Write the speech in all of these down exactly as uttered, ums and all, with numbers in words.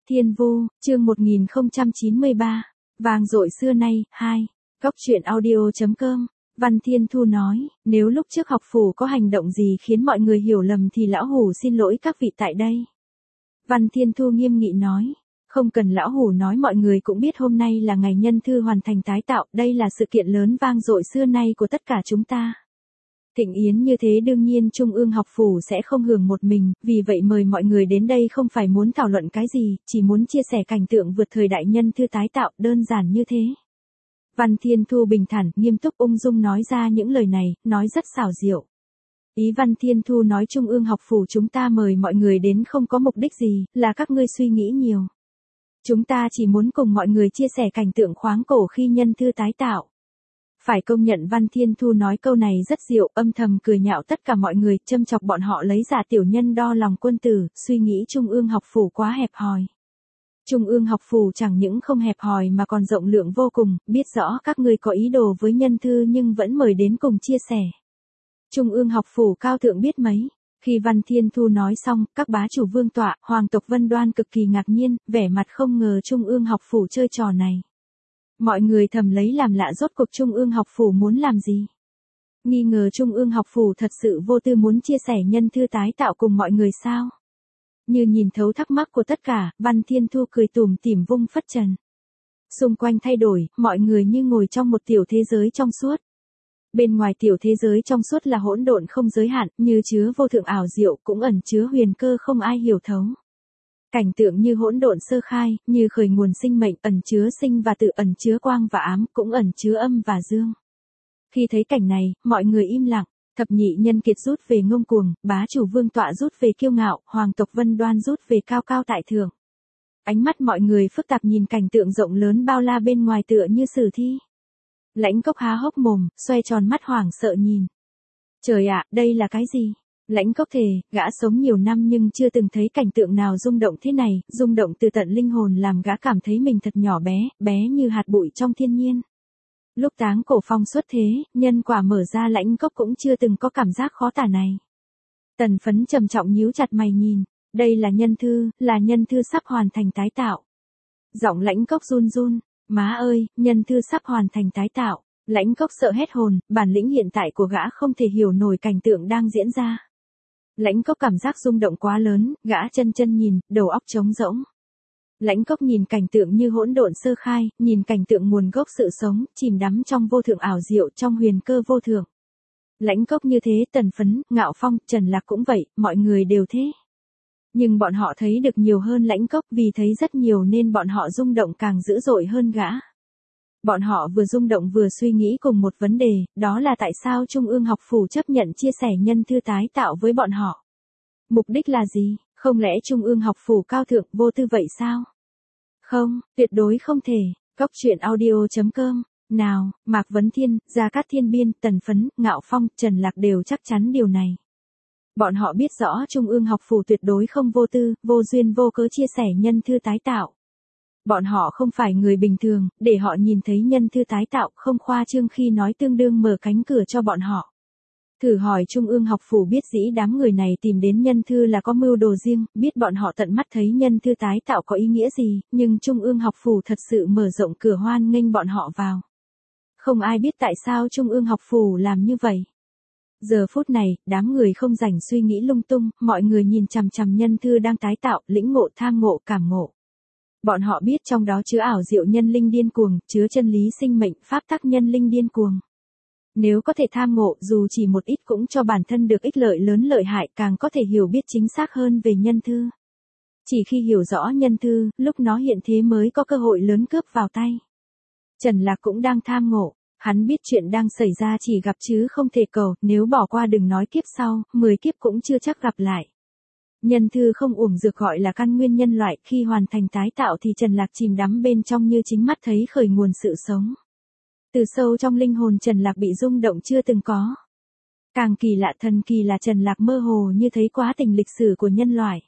Thiên Vu, chương một nghìn không trăm chín mươi ba, vang dội xưa nay, hai. Góc truyện audio chấm com, Văn Thiên Thu nói, nếu lúc trước học phủ có hành động gì khiến mọi người hiểu lầm thì lão hủ xin lỗi các vị tại đây. Văn Thiên Thu nghiêm nghị nói, không cần lão hủ nói, mọi người cũng biết hôm nay là ngày nhân thư hoàn thành tái tạo, đây là sự kiện lớn vang dội xưa nay của tất cả chúng ta. Thịnh yến như thế đương nhiên Trung ương học phủ sẽ không hưởng một mình, vì vậy mời mọi người đến đây không phải muốn thảo luận cái gì, chỉ muốn chia sẻ cảnh tượng vượt thời đại nhân thư tái tạo, đơn giản như thế. Văn Thiên Thu bình thản, nghiêm túc ung dung nói ra những lời này, nói rất xảo diệu. Ý Văn Thiên Thu nói Trung ương học phủ chúng ta mời mọi người đến không có mục đích gì, là các ngươi suy nghĩ nhiều. Chúng ta chỉ muốn cùng mọi người chia sẻ cảnh tượng khoáng cổ khi nhân thư tái tạo. Phải công nhận Văn Thiên Thu nói câu này rất diệu, âm thầm cười nhạo tất cả mọi người, châm chọc bọn họ lấy giả tiểu nhân đo lòng quân tử, suy nghĩ Trung ương học phủ quá hẹp hòi. Trung ương học phủ chẳng những không hẹp hòi mà còn rộng lượng vô cùng, biết rõ các ngươi có ý đồ với nhân thư nhưng vẫn mời đến cùng chia sẻ. Trung ương học phủ cao thượng biết mấy. Khi Văn Thiên Thu nói xong, các bá chủ vương tọa, hoàng tộc Vân Đoan cực kỳ ngạc nhiên, vẻ mặt không ngờ Trung ương học phủ chơi trò này. Mọi người thầm lấy làm lạ, rốt cuộc Trung ương học phủ muốn làm gì? Nghi ngờ Trung ương học phủ thật sự vô tư muốn chia sẻ nhân thư tái tạo cùng mọi người sao? Như nhìn thấu thắc mắc của tất cả, Văn Thiên Thu cười tủm tỉm vung phất trần. Xung quanh thay đổi, mọi người như ngồi trong một tiểu thế giới trong suốt. Bên ngoài tiểu thế giới trong suốt là hỗn độn không giới hạn, như chứa vô thượng ảo diệu, cũng ẩn chứa huyền cơ không ai hiểu thấu. Cảnh tượng như hỗn độn sơ khai, như khởi nguồn sinh mệnh, ẩn chứa sinh và tự, ẩn chứa quang và ám, cũng ẩn chứa âm và dương. Khi thấy cảnh này, mọi người im lặng, thập nhị nhân kiệt rút về ngông cuồng, bá chủ vương tọa rút về kiêu ngạo, hoàng tộc Vân Đoan rút về cao cao tại thượng. Ánh mắt mọi người phức tạp nhìn cảnh tượng rộng lớn bao la bên ngoài tựa như sử thi. Lãnh Cốc há hốc mồm, xoay tròn mắt hoảng sợ nhìn. Trời ạ, đây là cái gì? Lãnh Cốc thề, gã sống nhiều năm nhưng chưa từng thấy cảnh tượng nào rung động thế này, rung động từ tận linh hồn làm gã cảm thấy mình thật nhỏ bé, bé như hạt bụi trong thiên nhiên. Lúc Táng Cổ Phong xuất thế, nhân quả mở ra, Lãnh Cốc cũng chưa từng có cảm giác khó tả này. Tần Phấn trầm trọng nhíu chặt mày nhìn, đây là nhân thư, là nhân thư sắp hoàn thành tái tạo. Giọng Lãnh Cốc run run, má ơi, nhân thư sắp hoàn thành tái tạo. Lãnh Cốc sợ hết hồn, bản lĩnh hiện tại của gã không thể hiểu nổi cảnh tượng đang diễn ra. Lãnh Cốc cảm giác rung động quá lớn, gã chân chân nhìn, đầu óc trống rỗng. Lãnh Cốc nhìn cảnh tượng như hỗn độn sơ khai, nhìn cảnh tượng nguồn gốc sự sống, chìm đắm trong vô thượng ảo diệu, trong huyền cơ vô thượng. Lãnh Cốc như thế, Tần Phấn, Ngạo Phong, Trần Lạc cũng vậy, mọi người đều thế. Nhưng bọn họ thấy được nhiều hơn Lãnh Cốc, vì thấy rất nhiều nên bọn họ rung động càng dữ dội hơn gã. Bọn họ vừa rung động vừa suy nghĩ cùng một vấn đề, đó là tại sao Trung ương học phủ chấp nhận chia sẻ nhân thư tái tạo với bọn họ. Mục đích là gì? Không lẽ Trung ương học phủ cao thượng vô tư vậy sao? Không, tuyệt đối không thể. Góc truyện audio chấm com. Nào, Mạc Vấn Thiên, Gia Cát Thiên Biên, Tần Phấn, Ngạo Phong, Trần Lạc đều chắc chắn điều này. Bọn họ biết rõ Trung ương học phủ tuyệt đối không vô tư, vô duyên vô cớ chia sẻ nhân thư tái tạo. Bọn họ không phải người bình thường, để họ nhìn thấy nhân thư tái tạo, không khoa trương khi nói tương đương mở cánh cửa cho bọn họ. Thử hỏi Trung ương học phủ biết dĩ đám người này tìm đến nhân thư là có mưu đồ riêng, biết bọn họ tận mắt thấy nhân thư tái tạo có ý nghĩa gì, nhưng Trung ương học phủ thật sự mở rộng cửa hoan nghênh bọn họ vào. Không ai biết tại sao Trung ương học phủ làm như vậy. Giờ phút này, đám người không rảnh suy nghĩ lung tung, mọi người nhìn chằm chằm nhân thư đang tái tạo, lĩnh ngộ, tham ngộ, cảm ngộ. Bọn họ biết trong đó chứa ảo diệu nhân linh điên cuồng, chứa chân lý sinh mệnh, pháp tắc nhân linh điên cuồng. Nếu có thể tham ngộ, dù chỉ một ít cũng cho bản thân được ích lợi lớn lợi hại, càng có thể hiểu biết chính xác hơn về nhân thư. Chỉ khi hiểu rõ nhân thư, lúc nó hiện thế mới có cơ hội lớn cướp vào tay. Trần Lạc cũng đang tham ngộ. Hắn biết chuyện đang xảy ra chỉ gặp chứ không thể cầu, nếu bỏ qua đừng nói kiếp sau, mười kiếp cũng chưa chắc gặp lại. Nhân thư không uổng dược gọi là căn nguyên nhân loại, khi hoàn thành tái tạo thì Trần Lạc chìm đắm bên trong như chính mắt thấy khởi nguồn sự sống. Từ sâu trong linh hồn Trần Lạc bị rung động chưa từng có. Càng kỳ lạ thần kỳ là Trần Lạc mơ hồ như thấy quá trình lịch sử của nhân loại.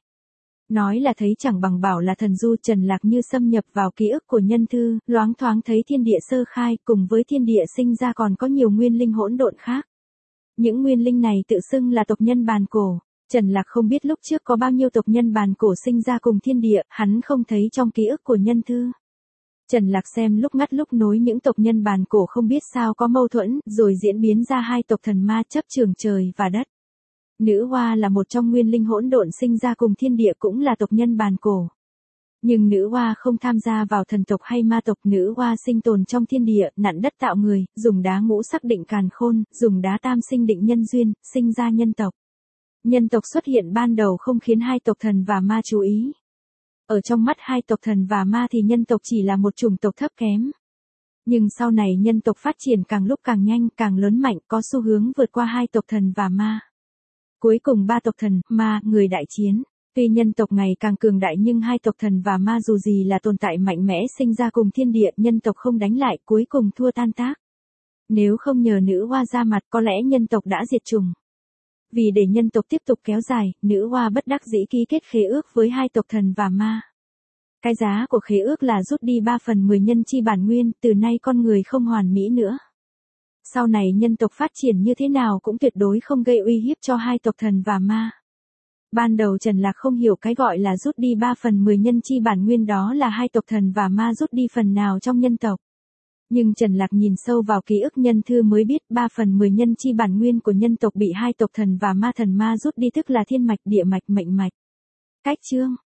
Nói là thấy chẳng bằng bảo là thần du. Trần Lạc như xâm nhập vào ký ức của nhân thư, loáng thoáng thấy thiên địa sơ khai, cùng với thiên địa sinh ra còn có nhiều nguyên linh hỗn độn khác. Những nguyên linh này tự xưng là tộc nhân bàn cổ. Trần Lạc không biết lúc trước có bao nhiêu tộc nhân bàn cổ sinh ra cùng thiên địa, hắn không thấy trong ký ức của nhân thư. Trần Lạc xem lúc ngắt lúc nối những tộc nhân bàn cổ không biết sao có mâu thuẫn, rồi diễn biến ra hai tộc thần ma chấp trường trời và đất. Nữ hoa là một trong nguyên linh hỗn độn sinh ra cùng thiên địa cũng là tộc nhân bàn cổ. Nhưng nữ hoa không tham gia vào thần tộc hay ma tộc, nữ hoa sinh tồn trong thiên địa, nặn đất tạo người, dùng đá ngũ sắc định càn khôn, dùng đá tam sinh định nhân duyên, sinh ra nhân tộc. Nhân tộc xuất hiện ban đầu không khiến hai tộc thần và ma chú ý. Ở trong mắt hai tộc thần và ma thì nhân tộc chỉ là một chủng tộc thấp kém. Nhưng sau này nhân tộc phát triển càng lúc càng nhanh, càng lớn mạnh, có xu hướng vượt qua hai tộc thần và ma. Cuối cùng ba tộc thần, ma, người đại chiến. Tuy nhân tộc ngày càng cường đại nhưng hai tộc thần và ma dù gì là tồn tại mạnh mẽ sinh ra cùng thiên địa, nhân tộc không đánh lại, cuối cùng thua tan tác. Nếu không nhờ nữ hoa ra mặt có lẽ nhân tộc đã diệt chủng. Vì để nhân tộc tiếp tục kéo dài, nữ hoa bất đắc dĩ ký kết khế ước với hai tộc thần và ma. Cái giá của khế ước là rút đi ba phần mười nhân chi bản nguyên, từ nay con người không hoàn mỹ nữa. Sau này nhân tộc phát triển như thế nào cũng tuyệt đối không gây uy hiếp cho hai tộc thần và ma. Ban đầu Trần Lạc không hiểu cái gọi là rút đi ba phần mười nhân chi bản nguyên đó là hai tộc thần và ma rút đi phần nào trong nhân tộc. Nhưng Trần Lạc nhìn sâu vào ký ức nhân thư mới biết ba phần mười nhân chi bản nguyên của nhân tộc bị hai tộc thần và ma thần ma rút đi tức là thiên mạch, địa mạch, mệnh mạch. Cách chương